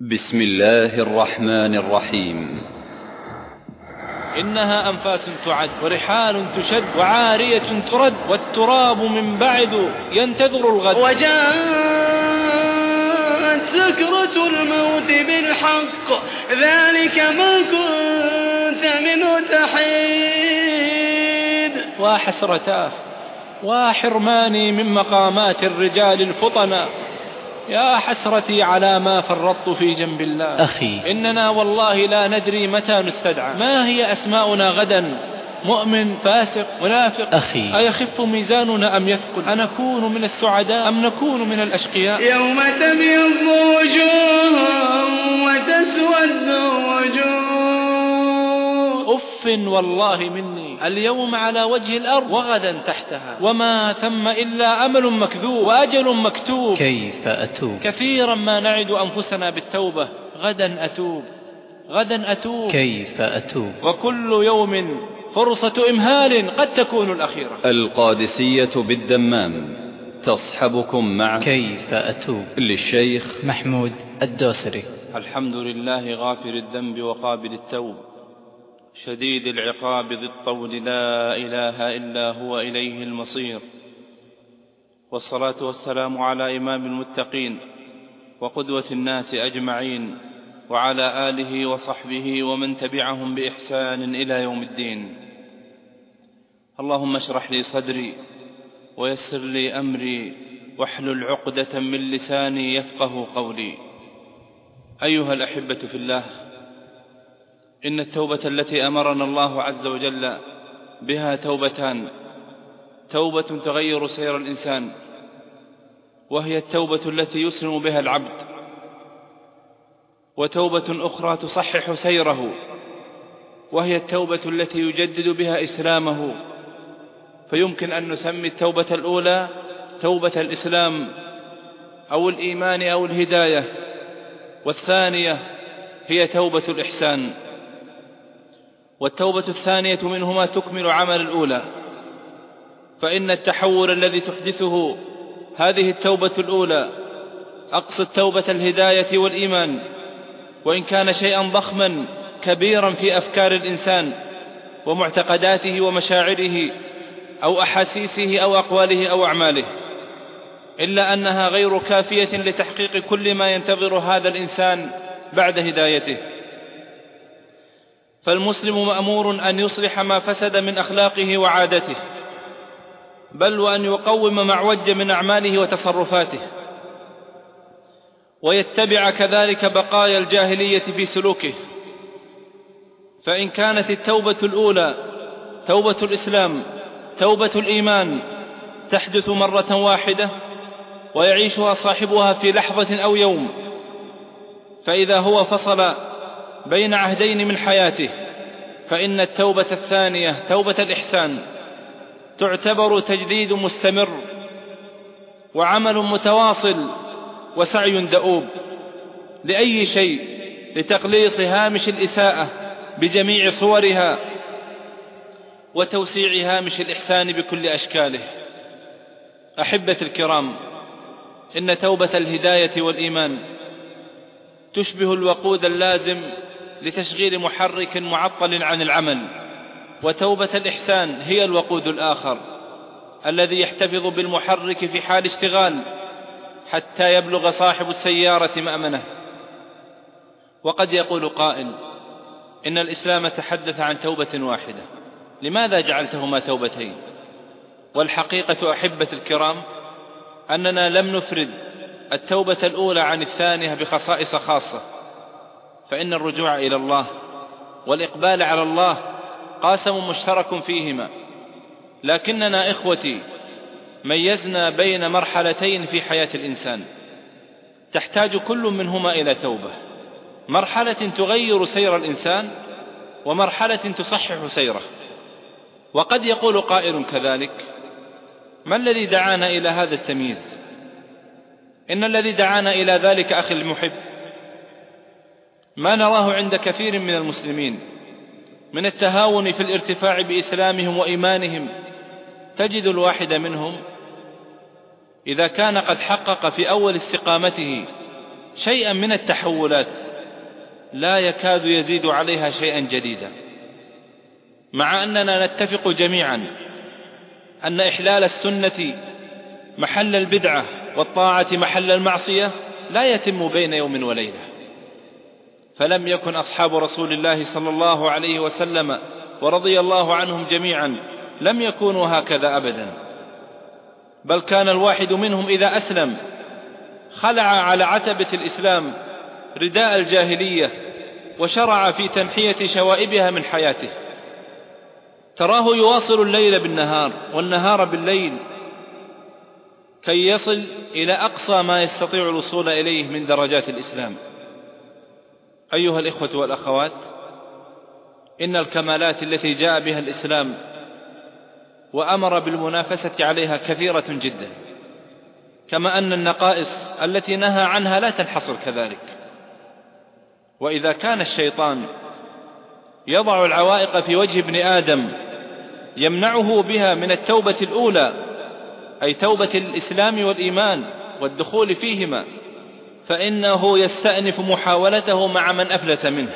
بسم الله الرحمن الرحيم. إنها أنفاس تعد ورحال تشد وعارية ترد والتراب من بعد ينتظر الغد، وجاءت سكرة الموت بالحق ذلك ما كنت منه تحيد. وحسرتاه وحرماني من مقامات الرجال الفطنا، يا حسرتي على ما فرطت في جنب الله. أخي، إننا والله لا ندري متى نستدعى. ما هي أسماؤنا غدا؟ مؤمن، فاسق، منافق؟ أخي، أيخف ميزاننا أم يثقل؟ أنكون من السعداء أم نكون من الأشقياء؟ يوم تبيض وجوه وتسود وجوه. أف والله مني، اليوم على وجه الأرض وغدا تحتها، وما ثم إلا أمل مكذوب وأجل مكتوب. كيف أتوب؟ كثيرا ما نعد أنفسنا بالتوبة، غدا أتوب غدا أتوب. كيف أتوب؟ وكل يوم فرصة إمهال قد تكون الأخيرة. القادسية بالدمام تصحبكم مع كيف أتوب للشيخ محمود الدوسري. الحمد لله غافر الذنب وقابل التوب، شديد العقاب ذي الطول، لا إله إلا هو إليه المصير. والصلاة والسلام على إمام المتقين وقدوة الناس أجمعين، وعلى آله وصحبه ومن تبعهم بإحسان إلى يوم الدين. اللهم اشرح لي صدري ويسر لي أمري واحلل عقدة من لساني يفقه قولي. أيها الأحبة في الله، إن التوبة التي أمرنا الله عز وجل بها توبتان: توبة تغير سير الإنسان، وهي التوبة التي يسلم بها العبد، وتوبة أخرى تصحح سيره، وهي التوبة التي يجدد بها إسلامه. فيمكن أن نسمي التوبة الأولى توبة الإسلام أو الإيمان أو الهداية، والثانية هي توبة الإحسان، والتوبة الثانية منهما تكمل عمل الأولى. فإن التحول الذي تحدثه هذه التوبة الأولى، أقصد توبة الهداية والإيمان، وإن كان شيئا ضخما كبيرا في أفكار الإنسان ومعتقداته ومشاعره أو أحاسيسه أو أقواله أو أعماله، إلا أنها غير كافية لتحقيق كل ما ينتظر هذا الإنسان بعد هدايته. فالمسلم مأمور أن يصلح ما فسد من أخلاقه وعادته، بل وأن يقوم ما اعوج من أعماله وتصرفاته، ويتبع كذلك بقايا الجاهلية في سلوكه. فإن كانت التوبة الأولى توبة الإسلام، توبة الإيمان، تحدث مرة واحدة ويعيشها صاحبها في لحظة أو يوم، فإذا هو فصل بين عهدين من حياته، فإن التوبة الثانية توبة الإحسان تعتبر تجديد مستمر وعمل متواصل وسعي دؤوب لأي شيء، لتقليص هامش الإساءة بجميع صورها وتوسيع هامش الإحسان بكل أشكاله. أحبة الكرام، إن توبة الهداية والإيمان تشبه الوقود اللازم لتشغيل محرك معطل عن العمل، وتوبة الإحسان هي الوقود الآخر الذي يحتفظ بالمحرك في حال اشتغال حتى يبلغ صاحب السيارة مأمنه. وقد يقول قائل: إن الإسلام تحدث عن توبة واحدة، لماذا جعلتهما توبتين؟ والحقيقة أحبة الكرام أننا لم نفرد التوبة الأولى عن الثانية بخصائص خاصة، فإن الرجوع إلى الله والإقبال على الله قاسم مشترك فيهما، لكننا إخوتي ميزنا بين مرحلتين في حياة الإنسان تحتاج كل منهما إلى توبة: مرحلة تغير سير الإنسان، ومرحلة تصحح سيره. وقد يقول قائل كذلك: ما الذي دعانا إلى هذا التمييز؟ إن الذي دعانا إلى ذلك أخي المحب ما نراه عند كثير من المسلمين من التهاون في الارتفاع بإسلامهم وإيمانهم. تجد الواحد منهم إذا كان قد حقق في أول استقامته شيئا من التحولات لا يكاد يزيد عليها شيئا جديدا، مع أننا نتفق جميعا أن إحلال السنة محل البدعة والطاعة محل المعصية لا يتم بين يوم وليلة. فلم يكن أصحاب رسول الله صلى الله عليه وسلم ورضي الله عنهم جميعا لم يكونوا هكذا أبدا، بل كان الواحد منهم إذا أسلم خلع على عتبة الإسلام رداء الجاهلية وشرع في تنحية شوائبها من حياته. تراه يواصل الليل بالنهار والنهار بالليل كي يصل إلى أقصى ما يستطيع الوصول إليه من درجات الإسلام. أيها الإخوة والأخوات، إن الكمالات التي جاء بها الإسلام وأمر بالمنافسة عليها كثيرة جدا، كما أن النقائص التي نهى عنها لا تنحصر كذلك. وإذا كان الشيطان يضع العوائق في وجه ابن آدم يمنعه بها من التوبة الأولى، أي توبة الإسلام والإيمان والدخول فيهما، فإنه يستأنف محاولته مع من أفلت منه،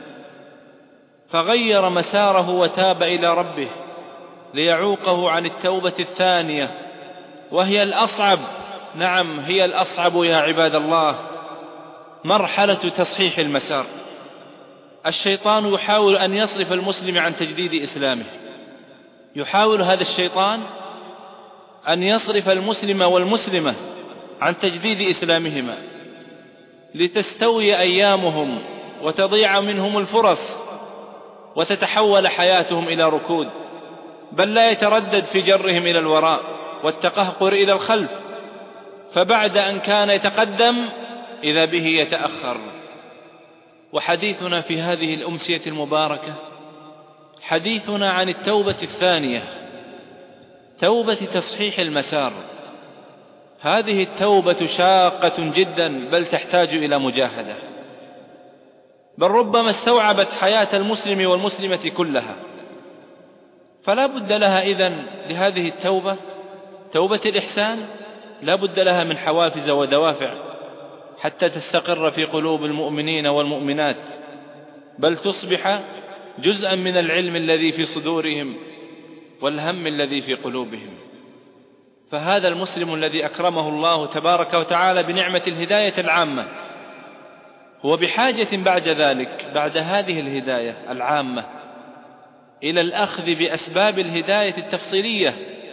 فغير مساره وتاب إلى ربه ليعوقه عن التوبة الثانية، وهي الأصعب. نعم، هي الأصعب يا عباد الله، مرحلة تصحيح المسار. الشيطان يحاول أن يصرف المسلم عن تجديد إسلامه، يحاول هذا الشيطان أن يصرف المسلم والمسلمة عن تجديد إسلامهما لتستوي أيامهم وتضيع منهم الفرص وتتحول حياتهم إلى ركود، بل لا يتردد في جرهم إلى الوراء والتقهقر إلى الخلف، فبعد أن كان يتقدم إذا به يتأخر. وحديثنا في هذه الأمسية المباركة حديثنا عن التوبة الثانية، توبة تصحيح المسار. هذه التوبة شاقة جدا، بل تحتاج إلى مجاهدة، بل ربما استوعبت حياة المسلم والمسلمة كلها. فلا بد لها إذن لهذه التوبة، توبة الإحسان، لا بد لها من حوافز ودوافع حتى تستقر في قلوب المؤمنين والمؤمنات، بل تصبح جزءا من العلم الذي في صدورهم والهم الذي في قلوبهم. فهذا المسلم الذي أكرمه الله تبارك وتعالى بنعمة الهداية العامة هو بحاجة بعد ذلك، بعد هذه الهداية العامة، إلى الأخذ بأسباب الهداية التفصيلية.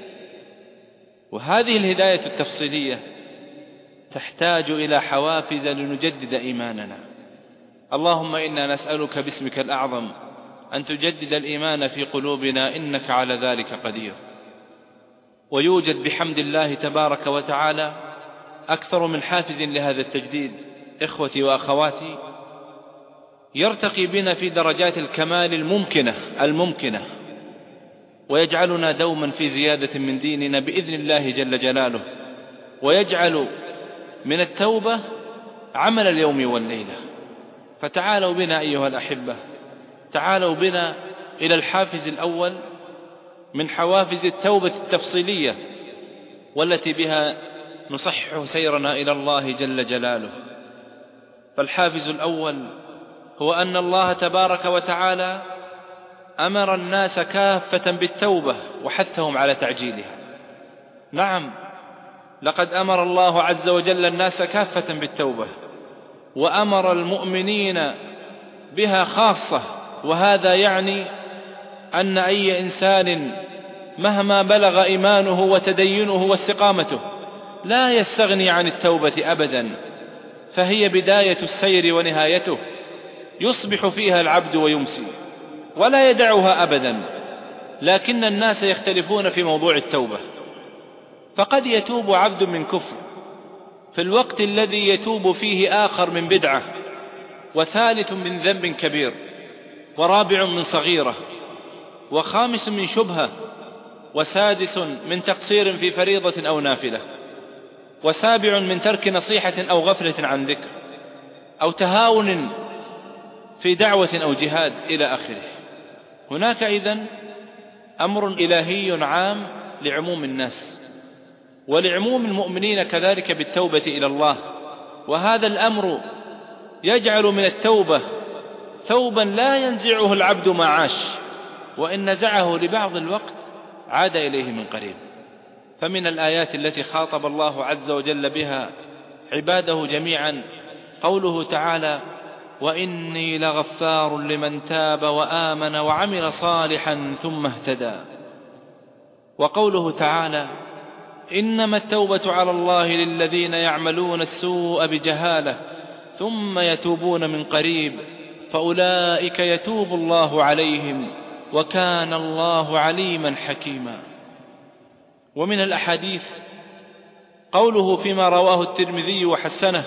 وهذه الهداية التفصيلية تحتاج إلى حوافز لنجدد إيماننا. اللهم إنا نسألك باسمك الأعظم أن تجدد الإيمان في قلوبنا، إنك على ذلك قدير. ويوجد بحمد الله تبارك وتعالى أكثر من حافز لهذا التجديد. إخوتي وأخواتي، يرتقي بنا في درجات الكمال الممكنة ويجعلنا دوما في زيادة من ديننا بإذن الله جل جلاله، ويجعل من التوبة عمل اليوم والليلة. فتعالوا بنا أيها الأحبة، تعالوا بنا إلى الحافز الأول من حوافز التوبة التفصيلية، والتي بها نصحح سيرنا إلى الله جل جلاله. فالحافز الأول هو أن الله تبارك وتعالى أمر الناس كافة بالتوبة وحثهم على تعجيلها. نعم، لقد أمر الله عز وجل الناس كافة بالتوبة، وأمر المؤمنين بها خاصة، وهذا يعني أن أي إنسان مهما بلغ إيمانه وتدينه واستقامته لا يستغني عن التوبة أبدا، فهي بداية السير ونهايته، يصبح فيها العبد ويمسي ولا يدعها أبدا. لكن الناس يختلفون في موضوع التوبة، فقد يتوب عبد من كفر في الوقت الذي يتوب فيه آخر من بدعة، وثالث من ذنب كبير، ورابع من صغيرة، وخامس من شبهة، وسادس من تقصير في فريضة أو نافلة، وسابع من ترك نصيحة أو غفلة عن ذكر، أو تهاون في دعوة أو جهاد إلى آخره. هناك إذن أمر إلهي عام لعموم الناس ولعموم المؤمنين كذلك بالتوبة إلى الله، وهذا الأمر يجعل من التوبة ثوبا لا ينزعه العبد ما عاش، وإن نزعه لبعض الوقت عاد إليه من قريب. فمن الآيات التي خاطب الله عز وجل بها عباده جميعا قوله تعالى: وإني لغفار لمن تاب وآمن وعمل صالحا ثم اهتدى. وقوله تعالى: إنما التوبة على الله للذين يعملون السوء بجهالة ثم يتوبون من قريب فأولئك يتوب الله عليهم وكان الله عليما حكيما. ومن الأحاديث قوله فيما رواه الترمذي وحسنه: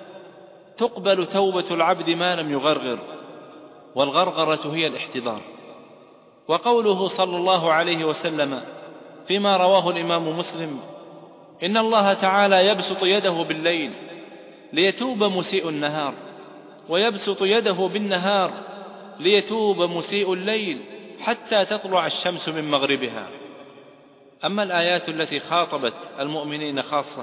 تقبل توبة العبد ما لم يغرغر، والغرغرة هي الاحتضار. وقوله صلى الله عليه وسلم فيما رواه الإمام مسلم: إن الله تعالى يبسط يده بالليل ليتوب مسيء النهار، ويبسط يده بالنهار ليتوب مسيء الليل حتى تطلع الشمس من مغربها. أما الآيات التي خاطبت المؤمنين خاصة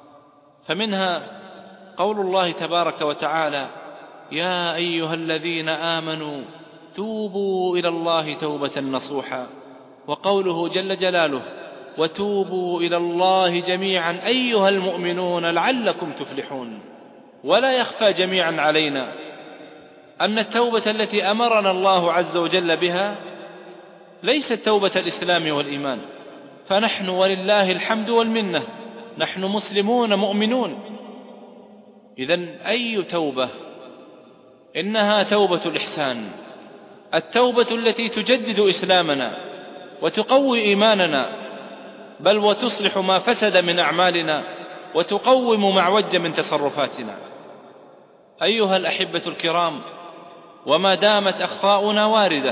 فمنها قول الله تبارك وتعالى: يا أيها الذين آمنوا توبوا إلى الله توبة نصوحا. وقوله جل جلاله: وتوبوا إلى الله جميعا أيها المؤمنون لعلكم تفلحون. ولا يخفى جميعا علينا أن التوبة التي أمرنا الله عز وجل بها ليست توبة الإسلام والإيمان، فنحن ولله الحمد والمنة نحن مسلمون مؤمنون. إذن أي توبة؟ إنها توبة الإحسان، التوبة التي تجدد إسلامنا وتقوي إيماننا، بل وتصلح ما فسد من أعمالنا وتقوم ما عوج من تصرفاتنا. أيها الأحبة الكرام، وما دامت أخطاؤنا واردة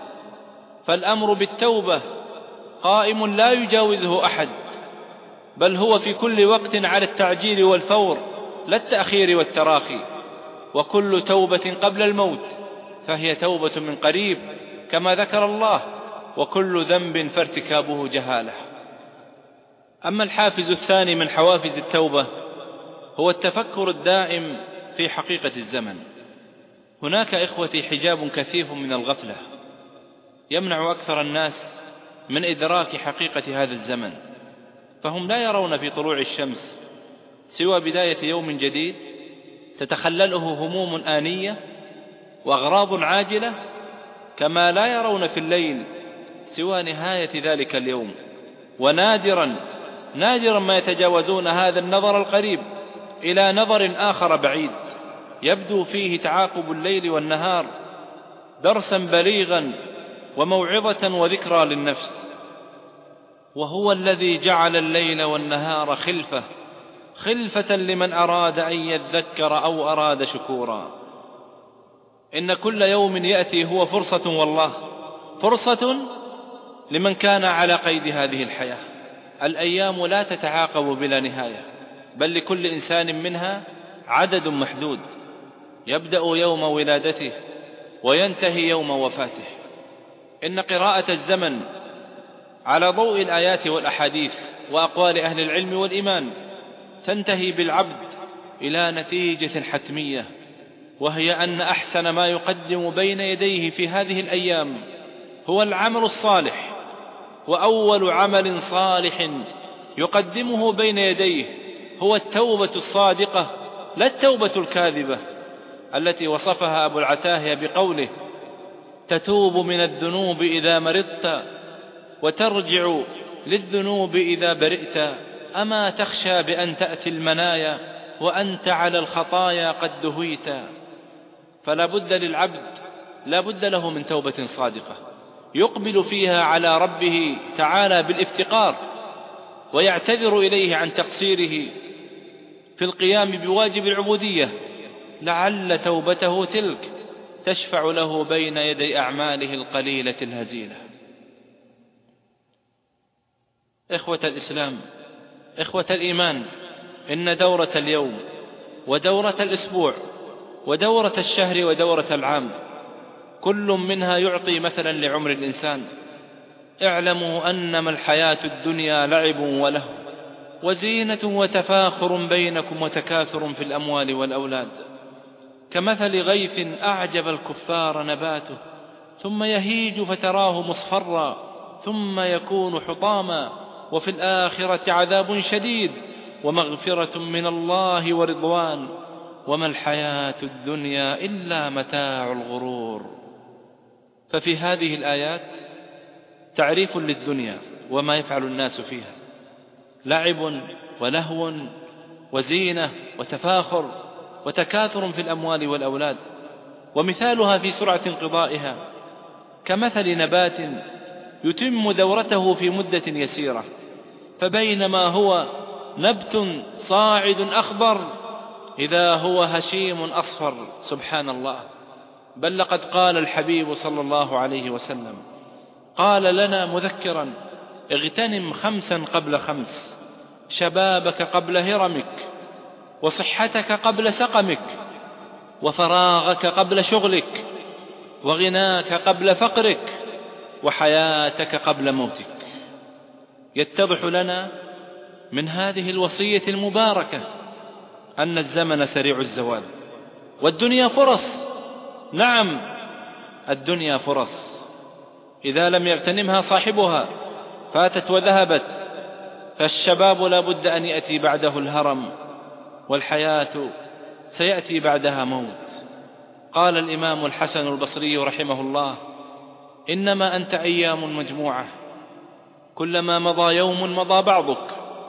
فالأمر بالتوبة قائم لا يجاوزه أحد، بل هو في كل وقت على التعجيل والفور لا التأخير والتراخي. وكل توبة قبل الموت فهي توبة من قريب كما ذكر الله، وكل ذنب فارتكابه جهالة. أما الحافز الثاني من حوافز التوبة هو التفكر الدائم في حقيقة الزمن. هناك إخوتي حجاب كثيف من الغفلة يمنع أكثر الناس من إدراك حقيقة هذا الزمن، فهم لا يرون في طلوع الشمس سوى بداية يوم جديد تتخلله هموم آنية وأغراض عاجلة، كما لا يرون في الليل سوى نهاية ذلك اليوم. ونادرا ما يتجاوزون هذا النظر القريب إلى نظر آخر بعيد يبدو فيه تعاقب الليل والنهار درسا بليغا وموعظة وذكرى للنفس. وهو الذي جعل الليل والنهار خلفة لمن أراد أن يذكر أو أراد شكورا. إن كل يوم يأتي هو فرصة، والله فرصة لمن كان على قيد هذه الحياة. الأيام لا تتعاقب بلا نهاية، بل لكل إنسان منها عدد محدود يبدأ يوم ولادته وينتهي يوم وفاته. إن قراءة الزمن على ضوء الآيات والأحاديث وأقوال أهل العلم والإيمان تنتهي بالعبد إلى نتيجة حتمية، وهي أن أحسن ما يقدم بين يديه في هذه الأيام هو العمل الصالح. وأول عمل صالح يقدمه بين يديه هو التوبة الصادقة، لا التوبة الكاذبة التي وصفها أبو العتاهية بقوله: تتوب من الذنوب إذا مرضت وترجع للذنوب إذا برئت، أما تخشى بأن تأتي المنايا وأنت على الخطايا قد دهيت. فلا بد للعبد، لا بد له من توبة صادقة يقبل فيها على ربه تعالى بالافتقار، ويعتذر إليه عن تقصيره في القيام بواجب العبودية، لعل توبته تلك تشفع له بين يدي أعماله القليلة الهزيلة. إخوة الإسلام، إخوة الإيمان، إن دورة اليوم ودورة الأسبوع ودورة الشهر ودورة العام كل منها يعطي مثلا لعمر الإنسان. اعلموا أنما الحياة الدنيا لعب وله وزينة وتفاخر بينكم وتكاثر في الأموال والأولاد كمثل غيث أعجب الكفار نباته ثم يهيج فتراه مصفرا ثم يكون حطاما وفي الآخرة عذاب شديد ومغفرة من الله ورضوان وما الحياة الدنيا إلا متاع الغرور. ففي هذه الآيات تعريف للدنيا وما يفعل الناس فيها، لعب ولهو وزينة وتفاخر وتكاثر في الأموال والأولاد، ومثالها في سرعة انقضائها كمثل نبات يتم دورته في مدة يسيرة، فبينما هو نبت صاعد أخضر إذا هو هشيم أصفر. سبحان الله. بل لقد قال الحبيب صلى الله عليه وسلم، قال لنا مذكرا: اغتنم 5 قبل 5، شبابك قبل هرمك، وصحتك قبل سقمك، وفراغك قبل شغلك، وغناك قبل فقرك، وحياتك قبل موتك. يتضح لنا من هذه الوصية المباركة أن الزمن سريع الزوال، والدنيا فرص. نعم، الدنيا فرص، إذا لم يغتنمها صاحبها فاتت وذهبت. فالشباب لا بد أن يأتي بعده الهرم، والحياة سيأتي بعدها موت. قال الإمام الحسن البصري رحمه الله: إنما أنت أيام مجموعة، كلما مضى يوم مضى بعضك،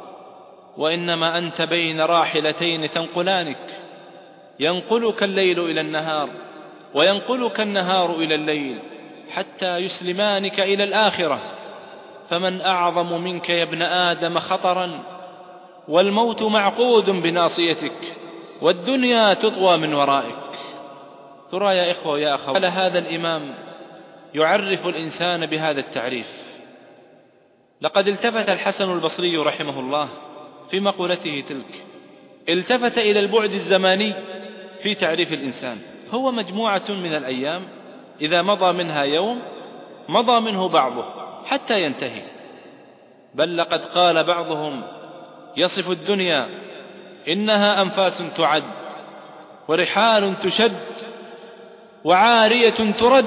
وإنما أنت بين راحلتين تنقلانك، ينقلك الليل إلى النهار وينقلك النهار إلى الليل حتى يسلمانك إلى الآخرة. فمن أعظم منك يا ابن آدم خطرا، والموت معقود بناصيتك، والدنيا تطوى من ورائك. ترى يا إخوة يا أخوة، على هذا الإمام يعرف الإنسان بهذا التعريف. لقد التفت الحسن البصري رحمه الله في مقولته تلك، التفت إلى البعد الزماني في تعريف الإنسان. هو مجموعة من الأيام، إذا مضى منها يوم مضى منه بعضه حتى ينتهي. بل لقد قال بعضهم يصف الدنيا: إنها أنفاس تعد، ورحال تشد، وعارية ترد،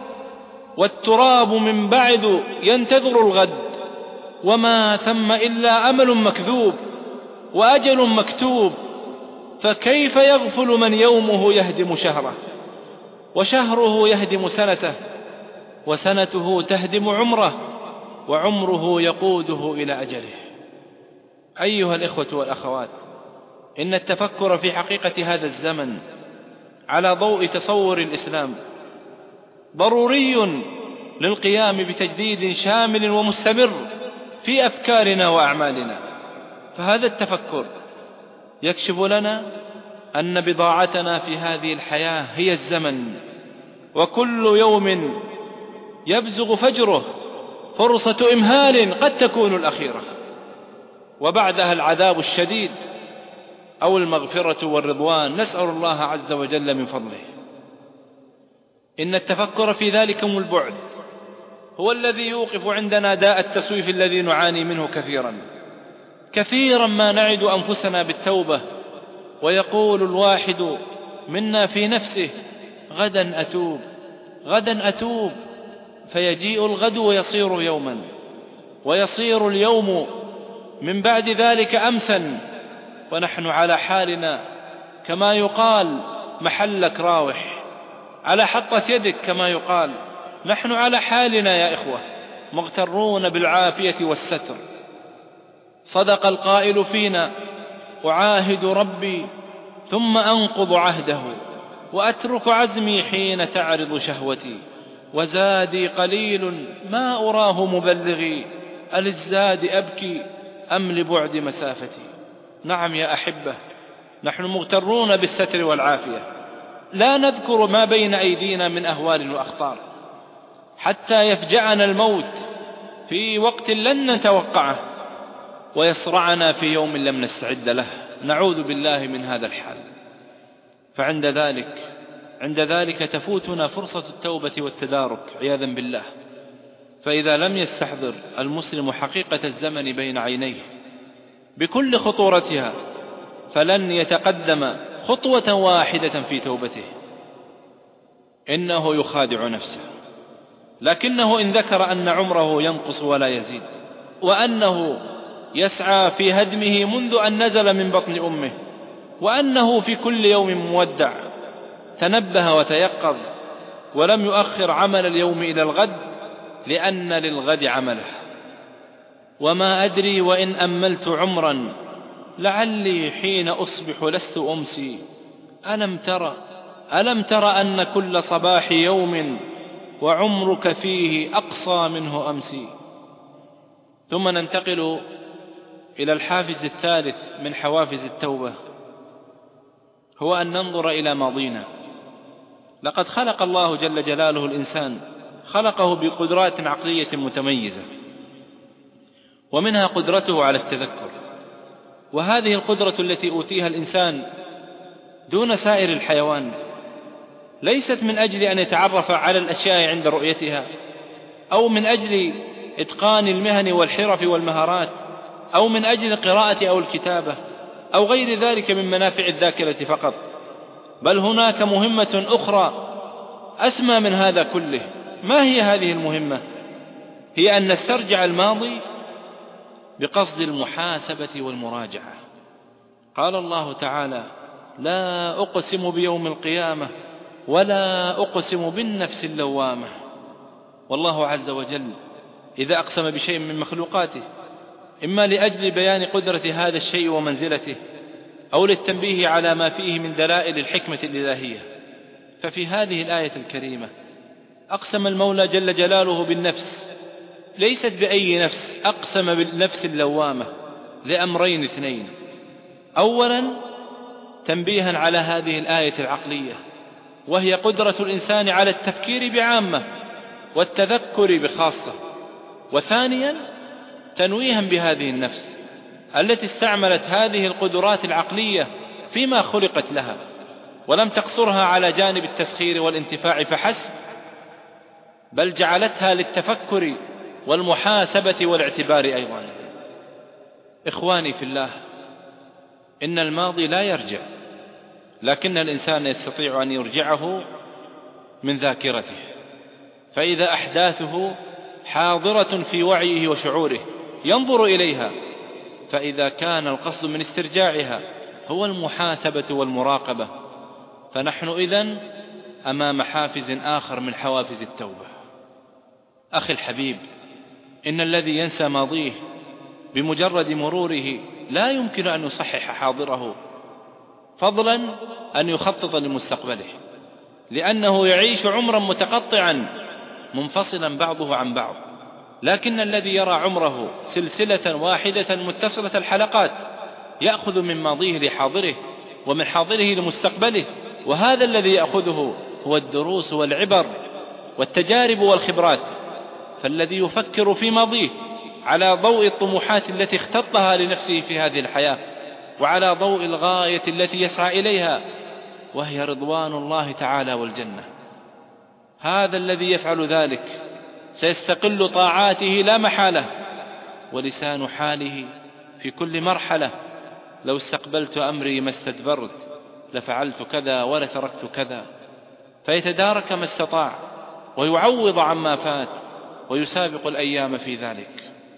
والتراب من بعد ينتظر الغد، وما ثم إلا أمل مكذوب وأجل مكتوب. فكيف يغفل من يومه يهدم شهره، وشهره يهدم سنته، وسنته تهدم عمره، وعمره يقوده إلى أجله. أيها الإخوة والأخوات، إن التفكر في حقيقة هذا الزمن على ضوء تصور الإسلام ضروري للقيام بتجديد شامل ومستمر في أفكارنا وأعمالنا. فهذا التفكر يكشف لنا أن بضاعتنا في هذه الحياة هي الزمن، وكل يوم يبزغ فجره فرصة إمهال قد تكون الأخيرة، وبعدها العذاب الشديد أو المغفرة والرضوان، نسأل الله عز وجل من فضله. إن التفكر في ذلكم البعد هو الذي يوقف عندنا داء التسويف الذي نعاني منه كثيرا ما نعد أنفسنا بالتوبة، ويقول الواحد منا في نفسه: غدا أتوب، غدا أتوب، فيجيء الغد ويصير يوما، ويصير اليوم من بعد ذلك أمسا، ونحن على حالنا كما يقال: محلك راوح على حطة يدك، كما يقال. نحن على حالنا يا إخوة، مغترون بالعافية والستر. صدق القائل فينا: أعاهد ربي ثم أنقض عهده، وأترك عزمي حين تعرض شهوتي، وزادي قليل ما أراه مبلغي، أللزاد أبكي أم لبعد مسافتي. نعم يا أحبة، نحن مغترون بالستر والعافية، لا نذكر ما بين أيدينا من أهوال وأخطار حتى يفجعنا الموت في وقت لن نتوقعه، ويصرعنا في يوم لم نستعد له، نعوذ بالله من هذا الحال. فعند ذلك تفوتنا فرصة التوبة والتدارك عياذا بالله. فإذا لم يستحضر المسلم حقيقة الزمن بين عينيه بكل خطورتها، فلن يتقدم خطوة واحدة في توبته، إنه يخادع نفسه. لكنه إن ذكر أن عمره ينقص ولا يزيد، وأنه يسعى في هدمه منذ أن نزل من بطن أمه، وأنه في كل يوم مودع، تنبه وتيقظ ولم يؤخر عمل اليوم إلى الغد، لأن للغد عمله. وما أدري وإن أملت عمرا لعلي حين أصبح لست أمسي. ألم تر أن كل صباح يوم وعمرك فيه أقصى منه أمسي. ثم ننتقل إلى الحافز الثالث من حوافز التوبة، هو أن ننظر إلى ماضينا. لقد خلق الله جل جلاله الإنسان، خلقه بقدرات عقلية متميزة، ومنها قدرته على التذكر، وهذه القدرة التي أوتيها الإنسان دون سائر الحيوان ليست من أجل أن يتعرف على الأشياء عند رؤيتها، أو من أجل إتقان المهن والحرف والمهارات، أو من أجل القراءة أو الكتابة أو غير ذلك من منافع الذاكرة فقط، بل هناك مهمة أخرى أسمى من هذا كله. ما هي هذه المهمة؟ هي أن نسترجع الماضي بقصد المحاسبة والمراجعة. قال الله تعالى: لا أقسم بيوم القيامة ولا أقسم بالنفس اللوامة. والله عز وجل إذا أقسم بشيء من مخلوقاته، إما لأجل بيان قدرة هذا الشيء ومنزلته، أو للتنبيه على ما فيه من دلائل الحكمة الإلهية، ففي هذه الآية الكريمة أقسم المولى جل جلاله بالنفس، ليست بأي نفس، أقسم بالنفس اللوامة لأمرين اثنين: أولا تنبيها على هذه الآية العقلية، وهي قدرة الإنسان على التفكير بعامة والتذكر بخاصة، وثانيا تنويها بهذه النفس التي استعملت هذه القدرات العقلية فيما خلقت لها، ولم تقصرها على جانب التسخير والانتفاع فحسب، بل جعلتها للتفكر والمحاسبة والاعتبار أيضا. إخواني في الله، إن الماضي لا يرجع، لكن الإنسان يستطيع أن يرجعه من ذاكرته، فإذا أحداثه حاضرة في وعيه وشعوره ينظر إليها، فإذا كان القصد من استرجاعها هو المحاسبة والمراقبة، فنحن إذن أمام حافز آخر من حوافز التوبة. أخي الحبيب، إن الذي ينسى ماضيه بمجرد مروره لا يمكن أن يصحح حاضره، فضلا أن يخطط لمستقبله، لأنه يعيش عمرا متقطعا منفصلا بعضه عن بعض. لكن الذي يرى عمره سلسلة واحدة متصلة الحلقات يأخذ من ماضيه لحاضره، ومن حاضره لمستقبله، وهذا الذي يأخذه هو الدروس والعبر والتجارب والخبرات. فالذي يفكر في ماضيه على ضوء الطموحات التي اختطها لنفسه في هذه الحياة، وعلى ضوء الغاية التي يسعى إليها، وهي رضوان الله تعالى والجنة، هذا الذي يفعل ذلك سيستقل طاعاته لا محالة، ولسان حاله في كل مرحلة: لو استقبلت أمري ما استدبرت، لفعلت كذا ولتركت كذا، فيتدارك ما استطاع ويعوض عما فات ويسابق الأيام في ذلك.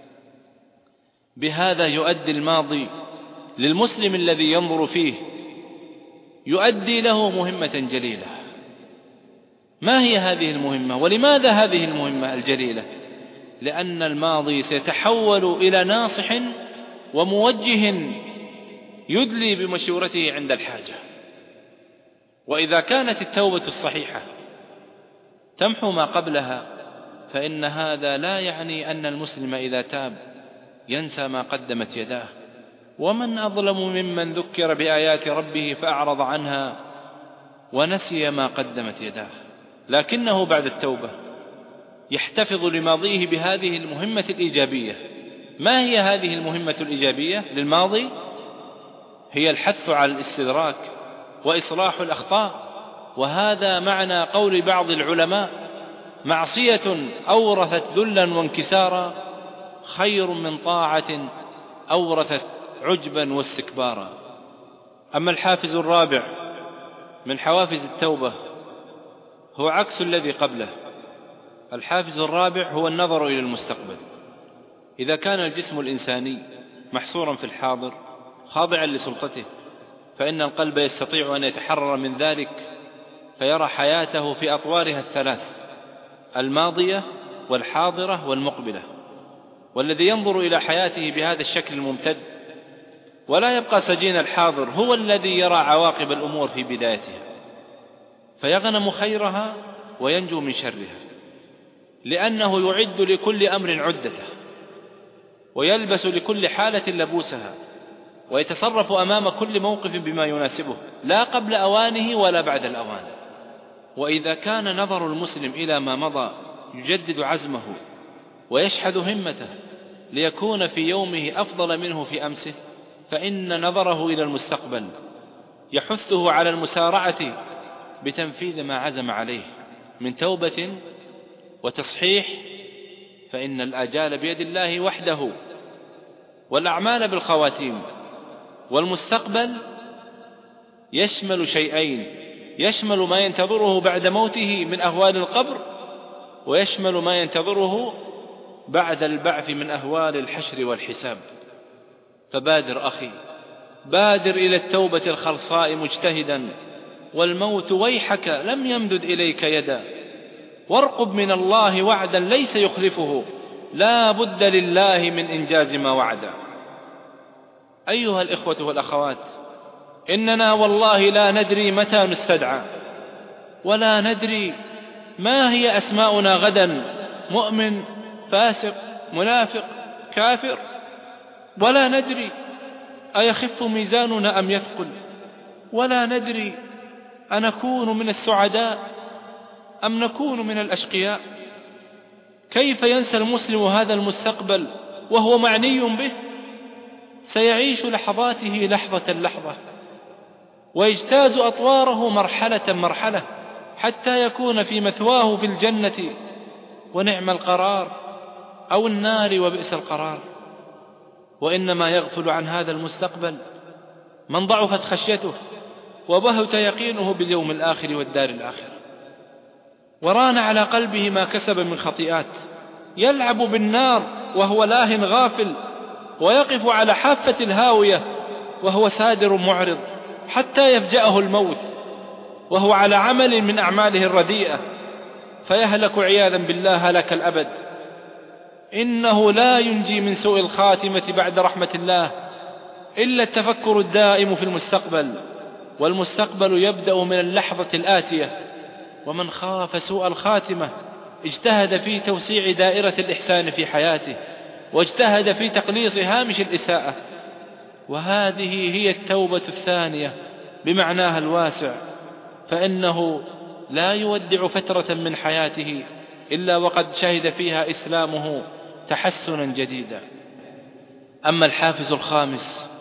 بهذا يؤدي الماضي للمسلم الذي ينظر فيه، يؤدي له مهمة جليلة. ما هي هذه المهمة؟ ولماذا هذه المهمة الجليلة؟ لأن الماضي سيتحول إلى ناصح وموجه يدلي بمشورته عند الحاجة. وإذا كانت التوبة الصحيحة تمحو ما قبلها، فإن هذا لا يعني أن المسلم إذا تاب ينسى ما قدمت يداه. ومن أظلم ممن ذكر بآيات ربه فأعرض عنها ونسي ما قدمت يداه. لكنه بعد التوبة يحتفظ لماضيه بهذه المهمة الإيجابية. ما هي هذه المهمة الإيجابية للماضي؟ هي الحث على الاستدراك وإصلاح الأخطاء. وهذا معنى قول بعض العلماء: معصية أورثت ذلا وانكسارا خير من طاعة أورثت عجبا واستكبارا. أما الحافز الرابع من حوافز التوبة هو عكس الذي قبله. الحافز الرابع هو النظر إلى المستقبل. إذا كان الجسم الإنساني محصورا في الحاضر خاضعا لسلطته، فإن القلب يستطيع أن يتحرر من ذلك فيرى حياته في أطوارها الثلاث: الماضية والحاضرة والمقبلة. والذي ينظر إلى حياته بهذا الشكل الممتد ولا يبقى سجين الحاضر هو الذي يرى عواقب الأمور في بدايتها، فيغنم خيرها وينجو من شرها، لأنه يعد لكل أمر عدته، ويلبس لكل حالة لبوسها، ويتصرف أمام كل موقف بما يناسبه، لا قبل أوانه ولا بعد الأوان. وإذا كان نظر المسلم إلى ما مضى يجدد عزمه ويشحذ همته ليكون في يومه أفضل منه في أمسه، فإن نظره إلى المستقبل يحثه على المسارعة بتنفيذ ما عزم عليه من توبة وتصحيح، فإن الآجال بيد الله وحده والأعمال بالخواتيم. والمستقبل يشمل شيئين: يشمل ما ينتظره بعد موته من أهوال القبر، ويشمل ما ينتظره بعد البعث من أهوال الحشر والحساب. فبادر أخي، بادر إلى التوبة الخلصاء مجتهدا، والموت ويحك لم يمدد إليك يدا، وارقب من الله وعدا ليس يخلفه، لا بد لله من إنجاز ما وعدا. أيها الإخوة والأخوات، إننا والله لا ندري متى نستدعى، ولا ندري ما هي أسماؤنا غدا: مؤمن، فاسق، منافق، كافر. ولا ندري أيخف ميزاننا أم يثقل، ولا ندري أنكون من السعداء أم نكون من الأشقياء. كيف ينسى المسلم هذا المستقبل وهو معني به؟ سيعيش لحظاته لحظة لحظة، ويجتاز أطواره مرحلة مرحلة، حتى يكون في مثواه في الجنة، ونعم القرار، أو النار وبئس القرار. وإنما يغفل عن هذا المستقبل من ضعفت خشيته وبهت يقينه باليوم الآخر والدار الآخرة، وران على قلبه ما كسب من خطيئات، يلعب بالنار وهو لاه غافل، ويقف على حافة الهاوية وهو سادر معرض، حتى يفجأه الموت وهو على عمل من أعماله الرديئة، فيهلك عياذا بالله هلك الأبد. إنه لا ينجي من سوء الخاتمة بعد رحمة الله إلا التفكر الدائم في المستقبل، والمستقبل يبدأ من اللحظة الآتية. ومن خاف سوء الخاتمة اجتهد في توسيع دائرة الإحسان في حياته، واجتهد في تقليص هامش الإساءة. وهذه هي التوبة الثانية بمعناها الواسع، فإنه لا يودع فترة من حياته إلا وقد شهد فيها إسلامه تحسنا جديدا. أما الحافز الخامس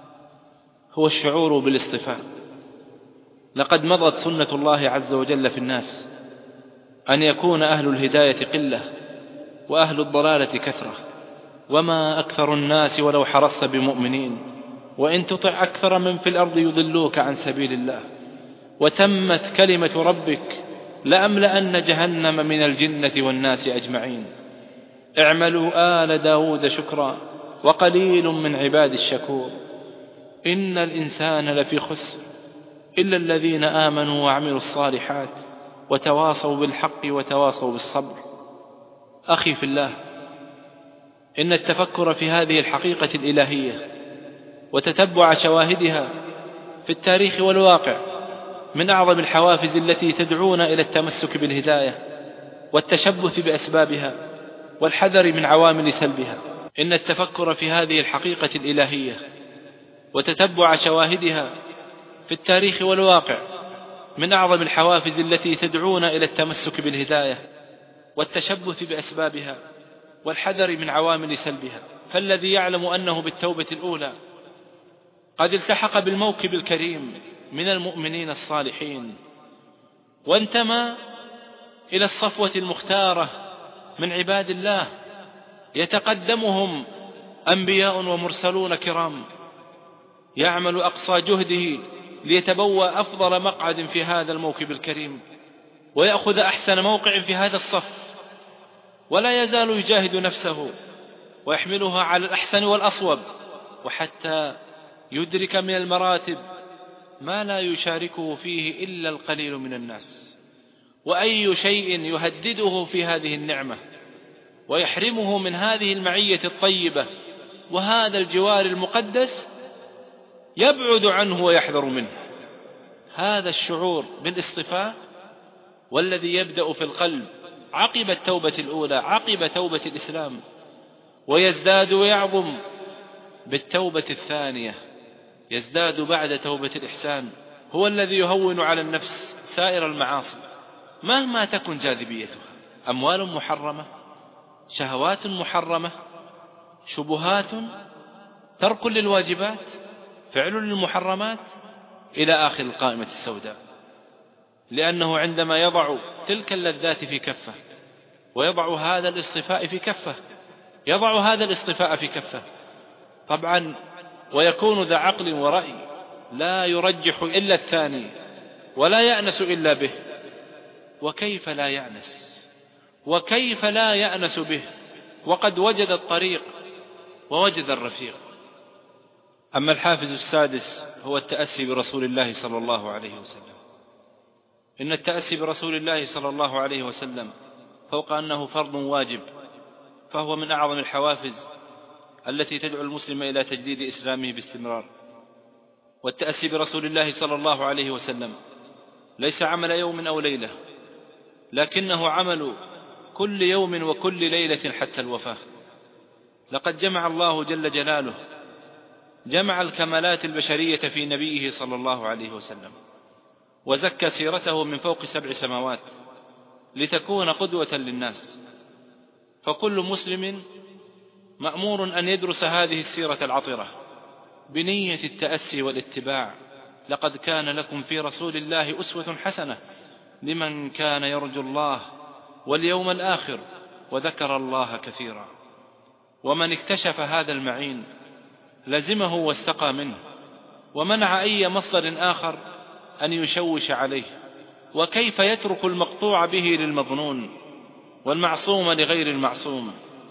هو الشعور بالاصطفاء. لقد مضت سنة الله عز وجل في الناس أن يكون أهل الهداية قلة وأهل الضلالة كثرة، وما أكثر الناس ولو حرصت بمؤمنين، وإن تطع أكثر من في الأرض يضلوك عن سبيل الله. وتمت كلمة ربك: لأملأن جهنم من الجنة والناس أجمعين. اعملوا آل داود شكرا وقليل من عباد الشكور. إن الإنسان لفي خسر إلا الذين آمنوا وعملوا الصالحات وتواصوا بالحق وتواصوا بالصبر. أخي في الله، إن التفكر في هذه الحقيقة الإلهية وتتبع شواهدها في التاريخ والواقع من أعظم الحوافز التي تدعونا إلى التمسك بالهداية والتشبث بأسبابها والحذر من عوامل سلبها. إن التفكر في هذه الحقيقة الإلهية وتتبع شواهدها في التاريخ والواقع من أعظم الحوافز التي تدعونا إلى التمسك بالهداية والتشبث بأسبابها والحذر من عوامل سلبها. فالذي يعلم أنه بالتوبة الأولى قد التحق بالموكب الكريم من المؤمنين الصالحين، وانتمى إلى الصفوة المختارة من عباد الله، يتقدمهم أنبياء ومرسلون كرام يعمل أقصى جهده ليتبوأ أفضل مقعد في هذا الموكب الكريم، ويأخذ أحسن موقع في هذا الصف، ولا يزال يجاهد نفسه ويحملها على الأحسن والأصوب، وحتى يدرك من المراتب ما لا يشاركه فيه إلا القليل من الناس. وأي شيء يهدده في هذه النعمة ويحرمه من هذه المعية الطيبة وهذا الجوار المقدس يبعد عنه ويحذر منه. هذا الشعور بالاصطفاء والذي يبدأ في القلب عقب التوبة الأولى، عقب توبة الإسلام، ويزداد ويعظم بالتوبة الثانية، يزداد بعد توبة الإحسان، هو الذي يهون على النفس سائر المعاصي مهما تكن جاذبيتها: أموال محرمة، شهوات محرمة، شبهات، ترك للواجبات، فعل للمحرمات، إلى آخر القائمة السوداء. لأنه عندما يضع تلك اللذات في كفة ويضع هذا الاصطفاء في كفة، يضع هذا الاصطفاء في كفة طبعا، ويكون ذا عقل ورأي لا يرجح إلا الثاني ولا يأنس إلا به. وكيف لا يأنس؟ وكيف لا يأنس به وقد وجد الطريق ووجد الرفيق؟ أما الحافز السادس هو التأسي برسول الله صلى الله عليه وسلم. إن التأسي برسول الله صلى الله عليه وسلم فوق أنه فرض واجب، فهو من أعظم الحوافز التي تدعو المسلم إلى تجديد إسلامه باستمرار. والتأسي برسول الله صلى الله عليه وسلم ليس عمل يوم أو ليلة، لكنه عمل كل يوم وكل ليلة حتى الوفاة. لقد جمع الله جل جلاله جمع الكمالات البشرية في نبيه صلى الله عليه وسلم، وزكى سيرته من فوق 7 سماوات لتكون قدوة للناس. فكل مسلم مأمور أن يدرس هذه السيرة العطرة بنية التأسي والاتباع. لقد كان لكم في رسول الله أسوة حسنة لمن كان يرجو الله واليوم الآخر وذكر الله كثيرا. ومن اكتشف هذا المعين لزمه واستقى منه، ومنع أي مصدر آخر أن يشوش عليه. وكيف يترك المقطوع به للمظنون والمعصوم لغير المعصوم؟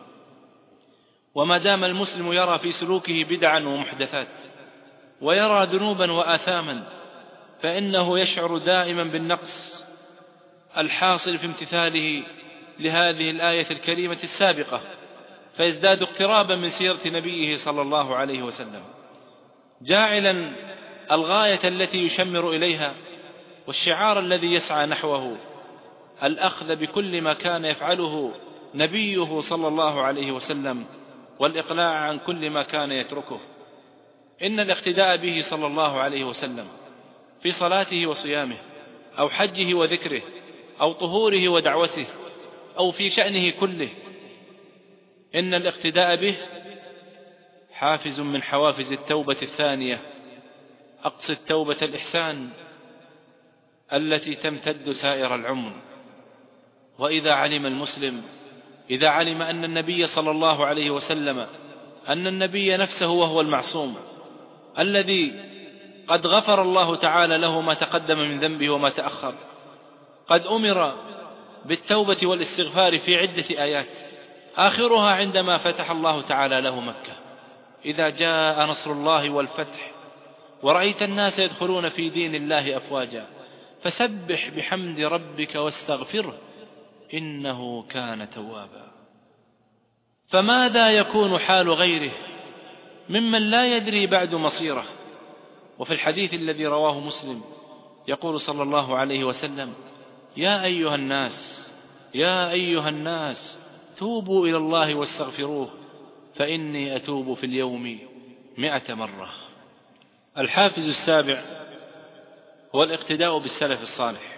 وما دام المسلم يرى في سلوكه بدعا ومحدثات ويرى ذنوبا وآثاما، فإنه يشعر دائما بالنقص الحاصل في امتثاله لهذه الآية الكريمة السابقة، فيزداد اقترابا من سيرة نبيه صلى الله عليه وسلم، جاعلا الغاية التي يشمر إليها والشعار الذي يسعى نحوه الأخذ بكل ما كان يفعله نبيه صلى الله عليه وسلم، والإقلاع عن كل ما كان يتركه. إن الاقتداء به صلى الله عليه وسلم في صلاته وصيامه أو حجه وذكره أو طهوره ودعوته أو في شأنه كله، إن الاقتداء به حافز من حوافز التوبة الثانية، أقصد توبة الإحسان التي تمتد سائر العمر. وإذا علم المسلم، إذا علم أن النبي صلى الله عليه وسلم، أن النبي نفسه وهو المعصوم الذي قد غفر الله تعالى له ما تقدم من ذنبه وما تأخر، قد أمر بالتوبة والاستغفار في عدة آيات، آخرها عندما فتح الله تعالى له مكة: إذا جاء نصر الله والفتح ورأيت الناس يدخلون في دين الله أفواجا فسبح بحمد ربك واستغفره إنه كان توابا. فماذا يكون حال غيره ممن لا يدري بعد مصيره؟ وفي الحديث الذي رواه مسلم يقول صلى الله عليه وسلم: يا أيها الناس، يا أيها الناس، توبوا إلى الله واستغفروه فإني أتوب في اليوم 100 مرة. الحافز السابع هو الاقتداء بالسلف الصالح.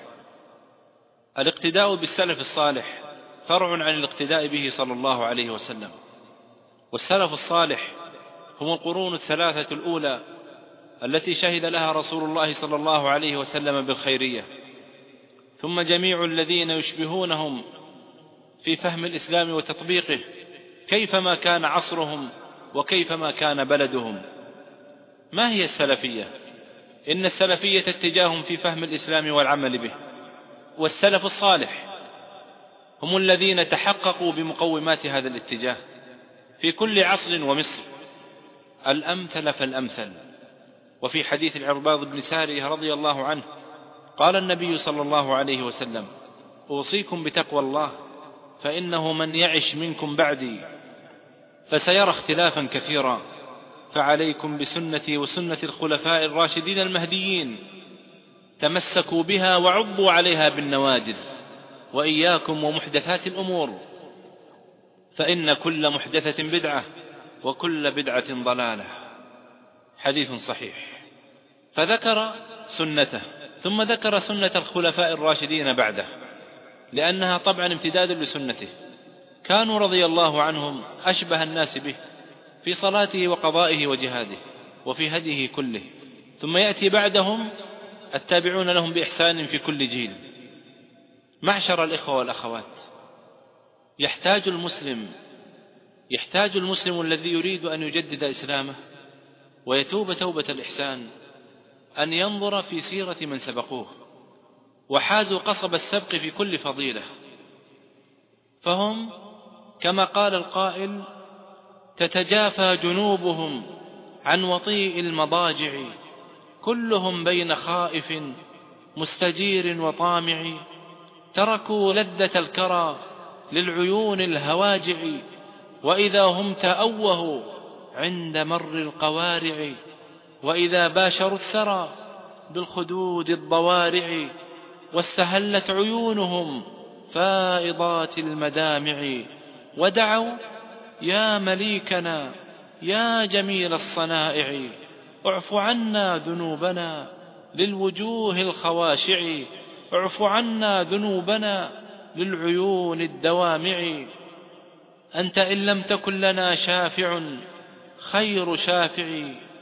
الاقتداء بالسلف الصالح فرع عن الاقتداء به صلى الله عليه وسلم. والسلف الصالح هم القرون الثلاثة الأولى التي شهد لها رسول الله صلى الله عليه وسلم بالخيرية، ثم جميع الذين يشبهونهم في فهم الإسلام وتطبيقه كيفما كان عصرهم وكيفما كان بلدهم. ما هي السلفية؟ إن السلفية اتجاه في فهم الإسلام والعمل به، والسلف الصالح هم الذين تحققوا بمقومات هذا الاتجاه في كل عصر ومصر، الأمثل فالأمثل. وفي حديث العرباض بن سارية رضي الله عنه قال النبي صلى الله عليه وسلم: أوصيكم بتقوى الله، فإنه من يعش منكم بعدي فسيرى اختلافا كثيرا، فعليكم بسنتي وسنة الخلفاء الراشدين المهديين، تمسكوا بها وعضوا عليها بالنواجذ، وإياكم ومحدثات الأمور، فإن كل محدثة بدعة وكل بدعة ضلالة. حديث صحيح. فذكر سنته، ثم ذكر سنة الخلفاء الراشدين بعده، لأنها طبعا امتداد لسنته، كانوا رضي الله عنهم أشبه الناس به في صلاته وقضائه وجهاده وفي هديه كله، ثم يأتي بعدهم التابعون لهم بإحسان في كل جيل. معشر الإخوة والأخوات، يحتاج المسلم الذي يريد أن يجدد إسلامه ويتوب توبة الإحسان أن ينظر في سيرة من سبقوه وحازوا قصب السبق في كل فضيلة، فهم كما قال القائل: تتجافى جنوبهم عن وطيء المضاجع، كلهم بين خائف مستجير وطامع، تركوا لذة الكرى للعيون الهواجع، وإذا هم تأوهوا عند مر القوارع، وإذا باشروا الثرى بالخدود الضوارع، واستهلت عيونهم فائضات المدامع، ودعوا: يا مليكنا يا جميل الصنائع، اعف عنا ذنوبنا للوجوه الخواشع، اعف عنا ذنوبنا للعيون الدوامع، أنت إن لم تكن لنا شافع خير شافع،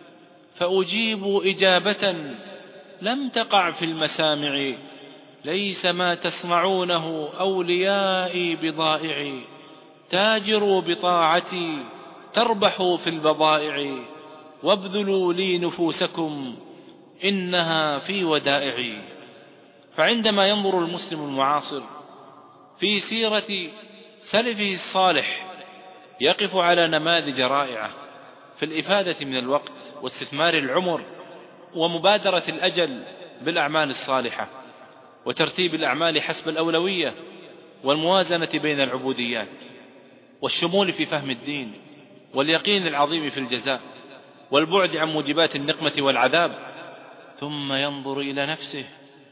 فأجيب إجابة لم تقع في المسامع، ليس ما تسمعونه أوليائي بضائع، تاجروا بطاعتي تربحوا في البضائع، وابذلوا لي نفوسكم إنها في ودائعي. فعندما ينظر المسلم المعاصر في سيرة سلفه الصالح يقف على نماذج رائعة في الإفادة من الوقت واستثمار العمر ومبادرة الأجل بالأعمال الصالحة وترتيب الأعمال حسب الأولوية والموازنة بين العبوديات والشمول في فهم الدين واليقين العظيم في الجزاء والبعد عن موجبات النقمة والعذاب. ثم ينظر إلى نفسه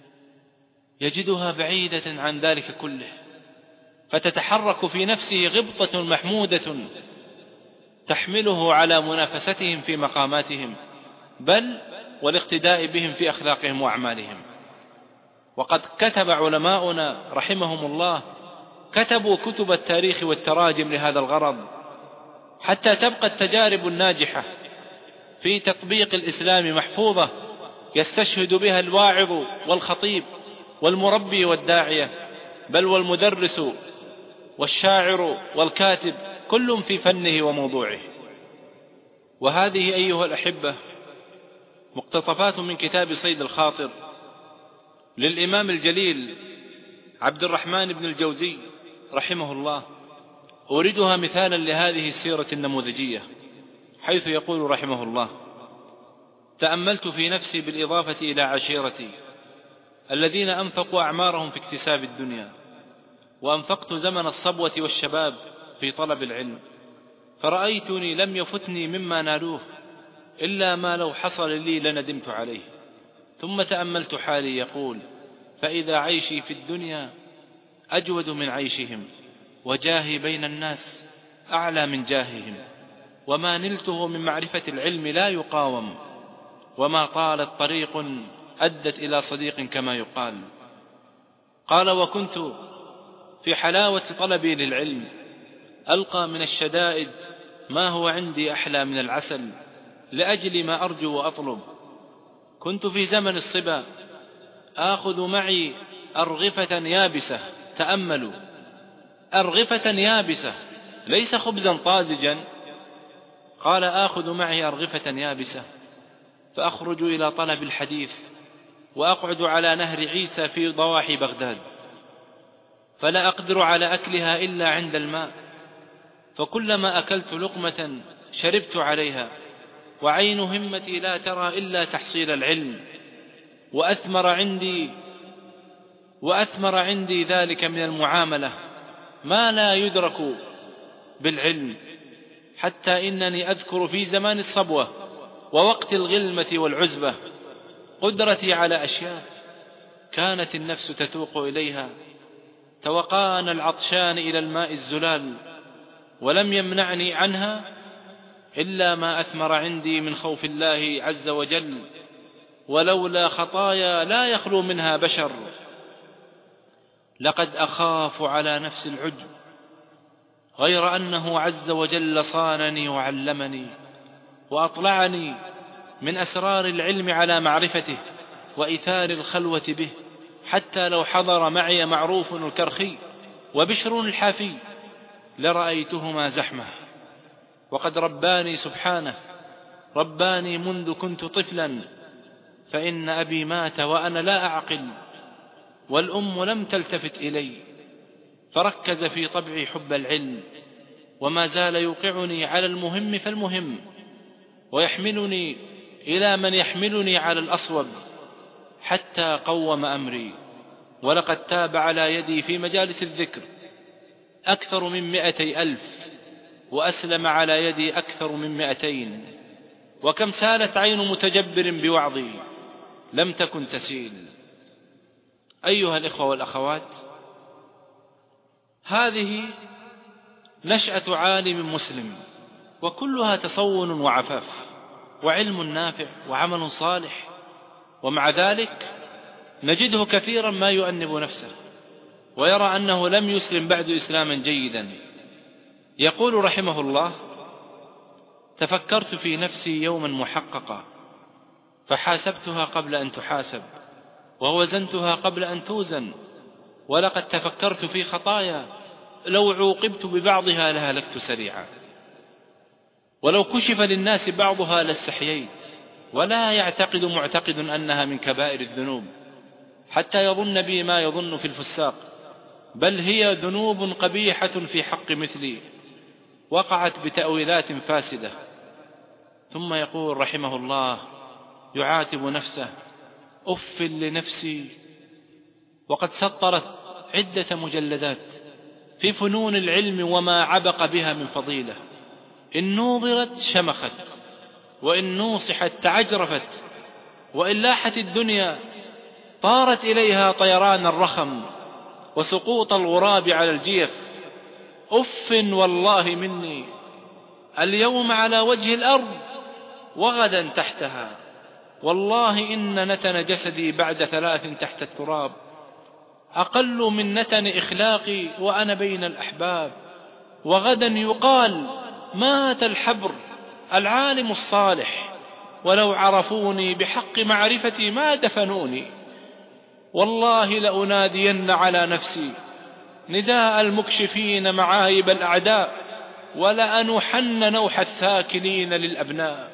يجدها بعيدة عن ذلك كله، فتتحرك في نفسه غبطة محمودة تحمله على منافستهم في مقاماتهم، بل والاقتداء بهم في أخلاقهم وأعمالهم. وقد كتب علماؤنا رحمهم الله، كتبوا كتب التاريخ والتراجم لهذا الغرض، حتى تبقى التجارب الناجحة في تطبيق الإسلام محفوظة يستشهد بها الواعظ والخطيب والمربي والداعية، بل والمدرس والشاعر والكاتب، كل في فنه وموضوعه. وهذه أيها الأحبة مقتطفات من كتاب صيد الخاطر للإمام الجليل عبد الرحمن بن الجوزي رحمه الله، أوردها مثالا لهذه السيرة النموذجية، حيث يقول رحمه الله: تأملت في نفسي بالإضافة إلى عشيرتي الذين أنفقوا أعمارهم في اكتساب الدنيا، وأنفقت زمن الصبوة والشباب في طلب العلم، فرأيتني لم يفتني مما نالوه إلا ما لو حصل لي لندمت عليه. ثم تأملت حالي يقول: فإذا عيشي في الدنيا أجود من عيشهم، وجاهي بين الناس أعلى من جاههم، وما نلته من معرفة العلم لا يقاوم، وما طالت طريق أدت إلى صديق كما يقال. قال: وكنت في حلاوة طلبي للعلم ألقى من الشدائد ما هو عندي أحلى من العسل لأجل ما أرجو وأطلب. كنت في زمن الصبا آخذ معي أرغفة يابسة، تأملوا، أرغفة يابسة ليس خبزا طازجا، قال: آخذ معي أرغفة يابسة فأخرج إلى طلب الحديث وأقعد على نهر عيسى في ضواحي بغداد، فلا أقدر على أكلها إلا عند الماء، فكلما أكلت لقمة شربت عليها، وعين همتي لا ترى إلا تحصيل العلم، وأثمر عندي ذلك من المعاملة ما لا يدرك بالعلم، حتى إنني أذكر في زمان الصبوة ووقت الغلمة والعزبة قدرتي على أشياء كانت النفس تتوق إليها، توقان العطشان إلى الماء الزلال، ولم يمنعني عنها إلا ما أثمر عندي من خوف الله عز وجل، ولولا خطايا لا يخلو منها بشر. لقد أخاف على نفس العجب، غير أنه عز وجل صانني وعلمني وأطلعني من أسرار العلم على معرفته وإثار الخلوة به، حتى لو حضر معي معروف الكرخي وبشر الحافي لرأيتهما زحمة. وقد رباني سبحانه، رباني منذ كنت طفلا، فإن أبي مات وأنا لا أعقل، والأم لم تلتفت إلي، فركز في طبعي حب العلم، وما زال يوقعني على المهم فالمهم، ويحملني إلى من يحملني على الأصوب، حتى قوم أمري. ولقد تاب على يدي في مجالس الذكر أكثر من 200,000، وأسلم على يدي أكثر من 200، وكم سالت عين متجبر بوعظي لم تكن تسيل. أيها الإخوة والأخوات، هذه نشأة عالم مسلم، وكلها تصون وعفاف وعلم نافع وعمل صالح، ومع ذلك نجده كثيرا ما يؤنب نفسه ويرى أنه لم يسلم بعد إسلاما جيدا. يقول رحمه الله: تفكرت في نفسي يوما محققا، فحاسبتها قبل أن تحاسب، ووزنتها قبل أن توزن، ولقد تفكرت في خطايا لو عوقبت ببعضها لهلكت سريعا، ولو كشف للناس بعضها لاستحييت. ولا يعتقد معتقد أنها من كبائر الذنوب حتى يظن بي ما يظن في الفساق، بل هي ذنوب قبيحة في حق مثلي وقعت بتأويلات فاسدة. ثم يقول رحمه الله يعاتب نفسه: أف لنفسي. وقد سطرت عدة مجلدات في فنون العلم وما عبق بها من فضيلة، إن نوظرت شمخت، وإن نوصحت تعجرفت، وإن لاحت الدنيا طارت إليها طيران الرخم وسقوط الغراب على الجيف. أف والله مني، اليوم على وجه الأرض وغدا تحتها، والله إن نتن جسدي بعد 3 تحت التراب أقل من نتن إخلاقي وأنا بين الأحباب. وغدا يقال: مات الحبر العالم الصالح، ولو عرفوني بحق معرفتي ما دفنوني. والله لأنادين على نفسي نداء المكشفين معايب الأعداء، ولأنوحن نوح الثاكلين للأبناء.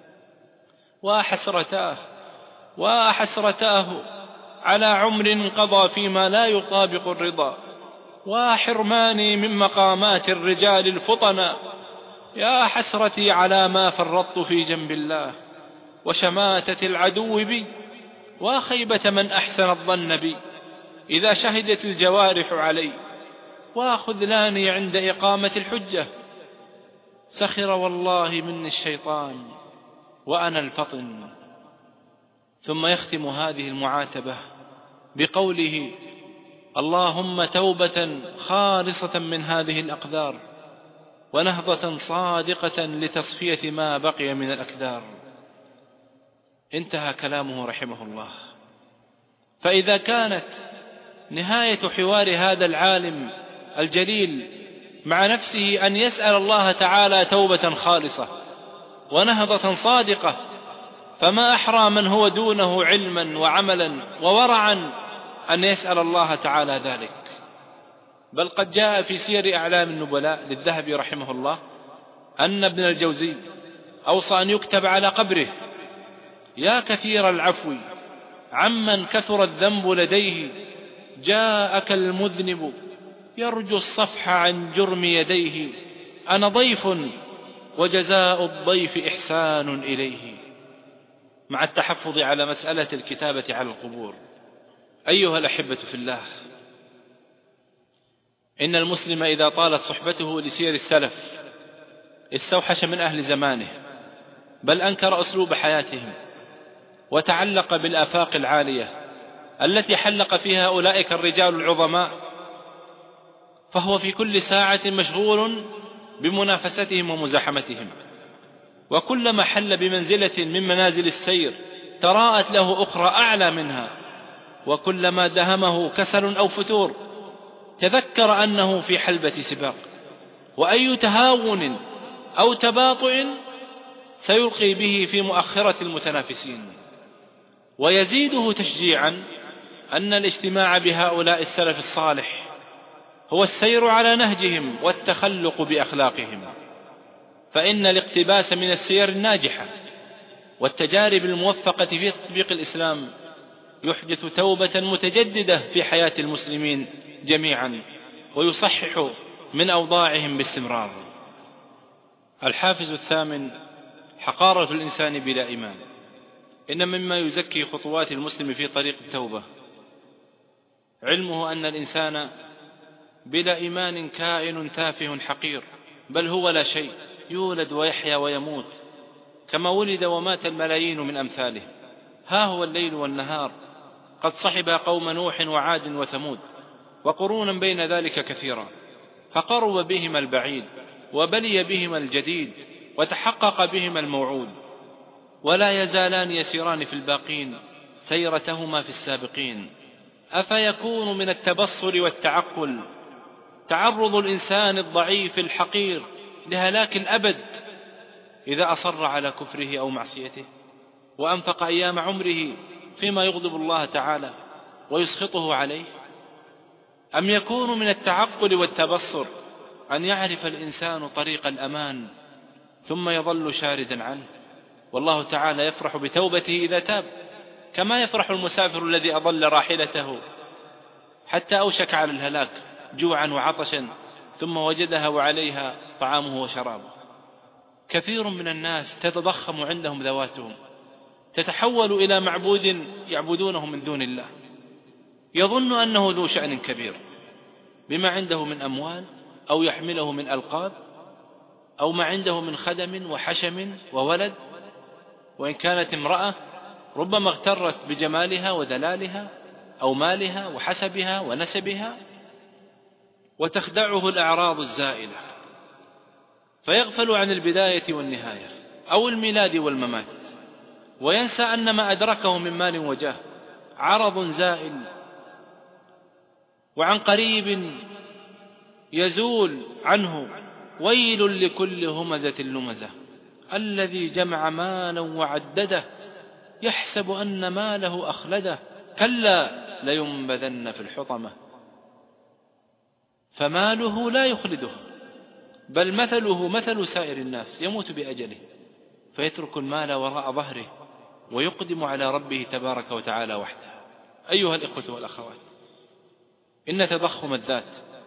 وحسرتاه على عمر قضى فيما لا يطابق الرضا، وحرماني من مقامات الرجال الفطنا. يا حسرتي على ما فرطت في جنب الله، وشماتة العدو بي، وخيبة من أحسن الظن بي إذا شهدت الجوارح علي، وخذلاني عند إقامة الحجة. سخر والله مني الشيطان وأنا الفطن. ثم يختم هذه المعاتبة بقوله: اللهم توبة خالصة من هذه الأقدار، ونهضة صادقة لتصفية ما بقي من الأكدار. انتهى كلامه رحمه الله. فإذا كانت نهاية حوار هذا العالم الجليل مع نفسه أن يسأل الله تعالى توبة خالصة ونهضة صادقة، فما أحرى من هو دونه علما وعملا وورعا أن يسأل الله تعالى ذلك. بل قد جاء في سير أعلام النبلاء للذهبي رحمه الله أن ابن الجوزي أوصى أن يكتب على قبره: يا كثير العفو عمن كثر الذنب لديه، جاءك المذنب يرجو الصفح عن جرم يديه، أنا ضيف وجزاء الضيف إحسان إليه. مع التحفظ على مسألة الكتابة على القبور. أيها الأحبة في الله، إن المسلم إذا طالت صحبته لسير السلف استوحش من أهل زمانه، بل أنكر أسلوب حياتهم، وتعلق بالآفاق العالية التي حلق فيها أولئك الرجال العظماء، فهو في كل ساعة مشغول بمنافستهم ومزاحمتهم، وكلما حل بمنزلة من منازل السير تراءت له أخرى أعلى منها، وكلما دهمه كسل أو فتور تذكر أنه في حلبة سباق، وأي تهاون أو تباطؤ سيلقي به في مؤخرة المتنافسين. ويزيده تشجيعا أن الاجتماع بهؤلاء السلف الصالح هو السير على نهجهم والتخلق بأخلاقهم، فإن الاقتباس من السير الناجحة والتجارب الموفقة في تطبيق الإسلام يحدث توبة متجددة في حياة المسلمين جميعا، ويصحح من أوضاعهم باستمرار. الحافز الثامن: حقارة الإنسان بلا إيمان. إن مما يزكي خطوات المسلم في طريق التوبة علمه أن الإنسان بلا إيمان كائن تافه حقير، بل هو لا شيء، يولد ويحيا ويموت كما ولد ومات الملايين من أمثاله. ها هو الليل والنهار قد صحب قوم نوح وعاد وثمود، وقرونا بين ذلك كثيرا، فقرب بهما البعيد وبلي بهما الجديد وتحقق بهما الموعود، ولا يزالان يسيران في الباقين سيرتهما في السابقين. أفيكون من التبصر والتعقل تعرض الإنسان الضعيف الحقير لهلاك الأبد إذا أصر على كفره أو معصيته، وأنفق أيام عمره فيما يغضب الله تعالى ويسخطه عليه؟ أم يكون من التعقل والتبصر أن يعرف الإنسان طريق الأمان ثم يظل شاردا عنه، والله تعالى يفرح بتوبته إذا تاب، كما يفرح المسافر الذي أضل راحلته حتى أوشك على الهلاك جوعا وعطشا ثم وجدها وعليها طعامه وشرابه. كثير من الناس تتضخم عندهم ذواتهم، تتحول إلى معبود يعبدونه من دون الله، يظن أنه ذو شأن كبير بما عنده من أموال أو يحمله من ألقاب أو ما عنده من خدم وحشم وولد، وإن كانت امرأة ربما اغترت بجمالها ودلالها أو مالها وحسبها ونسبها، وتخدعه الأعراض الزائلة فيغفل عن البداية والنهاية أو الميلاد والممات، وينسى أن ما أدركه من مال وجاه عرض زائل وعن قريب يزول عنه. ويل لكل همزة لمزة الذي جمع مالا وعدده يحسب أن ماله أخلده، كلا لينبذن في الحطمة. فماله لا يخلده، بل مثله مثل سائر الناس، يموت بأجله فيترك المال وراء ظهره ويقدم على ربه تبارك وتعالى وحده. أيها الإخوة والأخوات، إن تضخم الذات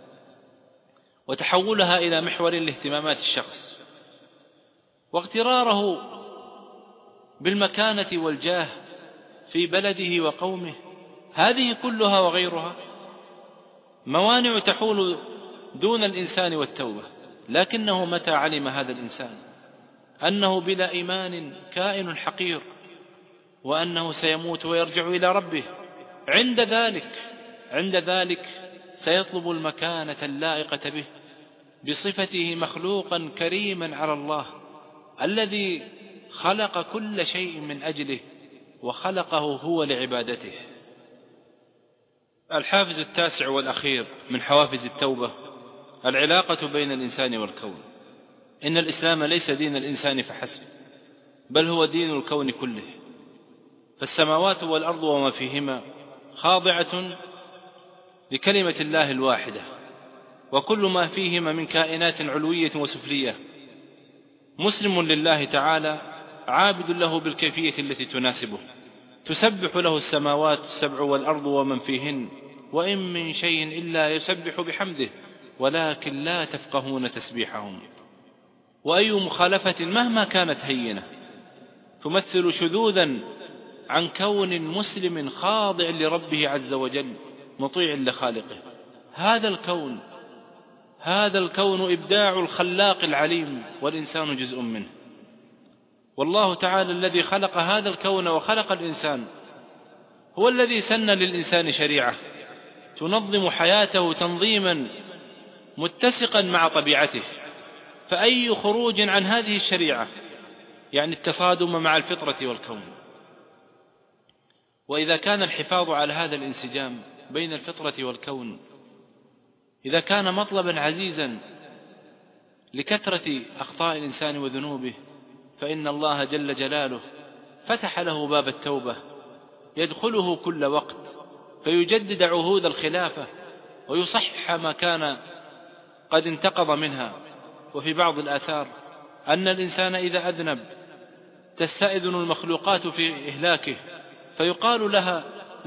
وتحولها إلى محور لاهتمامات الشخص واغتراره بالمكانة والجاه في بلده وقومه، هذه كلها وغيرها موانع تحول دون الإنسان والتوبة. لكنه متى علم هذا الإنسان أنه بلا إيمان كائن حقير وأنه سيموت ويرجع إلى ربه، عند ذلك سيطلب المكانة اللائقة به بصفته مخلوقا كريما على الله الذي خلق كل شيء من أجله وخلقه هو لعبادته. الحافز التاسع والأخير من حوافز التوبة العلاقة بين الإنسان والكون. إن الإسلام ليس دين الإنسان فحسب، بل هو دين الكون كله، فالسماوات والأرض وما فيهما خاضعة لكلمة الله الواحدة، وكل ما فيهما من كائنات علوية وسفلية مسلم لله تعالى عابد له بالكيفية التي تناسبه. تسبح له السماوات السبع والأرض ومن فيهن وإن من شيء إلا يسبح بحمده ولكن لا تفقهون تسبيحهم. وأي مخالفة مهما كانت هينة تمثل شذوذا عن كون مسلم خاضع لربه عز وجل مطيع لخالقه. هذا الكون إبداع الخلاق العليم والإنسان جزء منه. والله تعالى الذي خلق هذا الكون وخلق الإنسان هو الذي سن للإنسان شريعة تنظم حياته تنظيما متسقا مع طبيعته. فأي خروج عن هذه الشريعة يعني التصادم مع الفطرة والكون. وإذا كان الحفاظ على هذا الانسجام بين الفطرة والكون إذا كان مطلبا عزيزا لكثرة أخطاء الإنسان وذنوبه فإن الله جل جلاله فتح له باب التوبة يدخله كل وقت فيجدد عهود الخلافة ويصحح ما كان قد انتقض منها. وفي بعض الآثار أن الإنسان إذا أذنب تستأذن المخلوقات في إهلاكه فيقال لها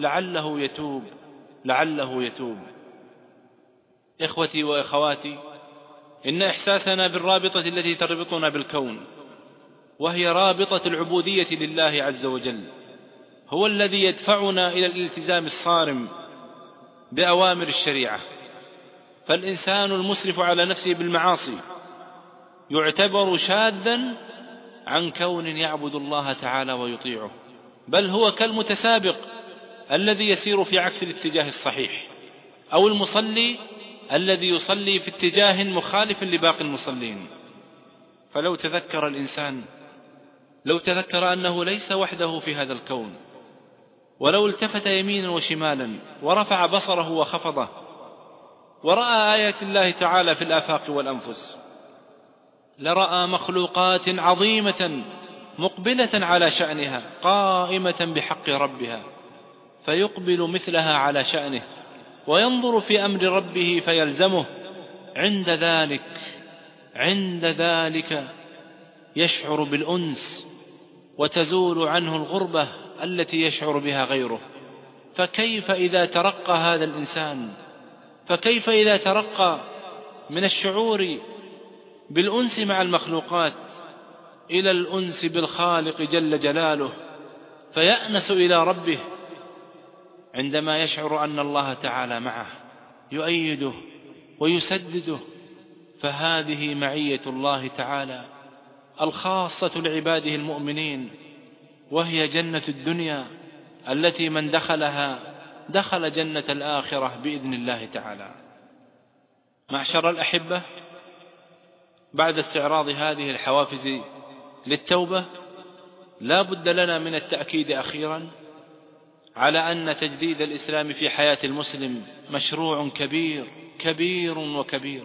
لعله يتوب. إخوتي وإخواتي، إن إحساسنا بالرابطة التي تربطنا بالكون وهي رابطة العبودية لله عز وجل هو الذي يدفعنا إلى الالتزام الصارم بأوامر الشريعة. فالإنسان المسرف على نفسه بالمعاصي يعتبر شاذا عن كون يعبد الله تعالى ويطيعه، بل هو كالمتسابق الذي يسير في عكس الاتجاه الصحيح، أو المصلي الذي يصلي في اتجاه مخالف لباقي المصلين. فلو تذكر الإنسان أنه ليس وحده في هذا الكون، ولو التفت يمينا وشمالا ورفع بصره وخفضه ورأى آيات الله تعالى في الآفاق والأنفس لرأى مخلوقات عظيمة مقبلة على شأنها قائمة بحق ربها فيقبل مثلها على شأنه وينظر في أمر ربه فيلزمه. عند ذلك يشعر بالأنس وتزول عنه الغربة التي يشعر بها غيره. فكيف إذا ترقى هذا الإنسان، فكيف إذا ترقى من الشعور بالأنس مع المخلوقات إلى الأنس بالخالق جل جلاله فيأنس إلى ربه عندما يشعر أن الله تعالى معه يؤيده ويسدده. فهذه معية الله تعالى الخاصة لعباده المؤمنين، وهي جنة الدنيا التي من دخلها دخل جنة الآخرة بإذن الله تعالى. معشر الأحبة، بعد استعراض هذه الحوافز للتوبة لا بد لنا من التأكيد أخيرا على أن تجديد الإسلام في حياة المسلم مشروع كبير وكبير.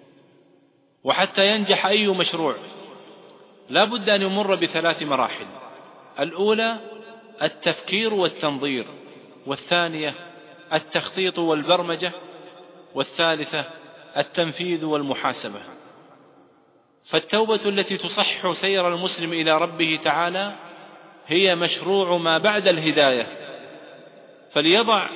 وحتى ينجح أي مشروع لا بد أن يمر بثلاث مراحل: الأولى التفكير والتنظير، والثانية التخطيط والبرمجة، والثالثة التنفيذ والمحاسبة. فالتوبة التي تصحح سير المسلم إلى ربه تعالى هي مشروع ما بعد الهداية، فليضع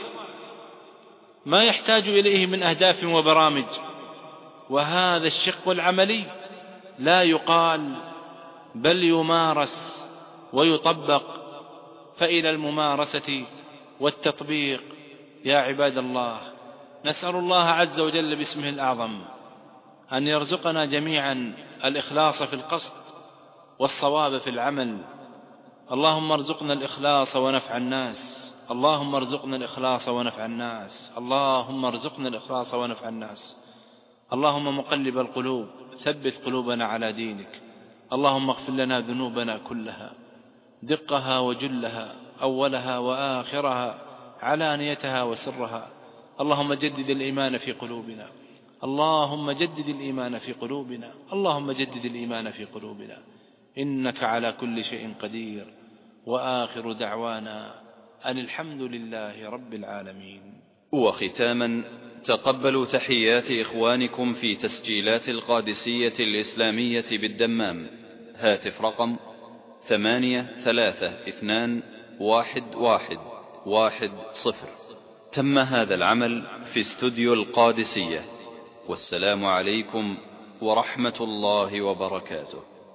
ما يحتاج إليه من أهداف وبرامج. وهذا الشق العملي لا يقال بل يمارس ويطبق. فإلى الممارسة والتطبيق يا عباد الله نسأل الله عز وجل باسمه الأعظم أن يرزقنا جميعا الإخلاص في القصد والصواب في العمل. اللهم ارزقنا الإخلاص ونفع الناس، اللهم ارزقنا الإخلاص ونفع الناس، اللهم ارزقنا الإخلاص ونفع الناس. اللهم مقلب القلوب ثبت قلوبنا على دينك. اللهم اغفر لنا ذنوبنا كلها دقها وجلها أولها وآخرها علانيتها وسرها. اللهم جدد الإيمان في قلوبنا، اللهم جدد الإيمان في قلوبنا، اللهم جدد الإيمان في قلوبنا، إنك على كل شيء قدير. وآخر دعوانا أن الحمد لله رب العالمين. وختاما تقبلوا تحيات إخوانكم في تسجيلات القادسية الإسلامية بالدمام. هاتف رقم 83211110. تم هذا العمل في استوديو القادسية. والسلام عليكم ورحمة الله وبركاته.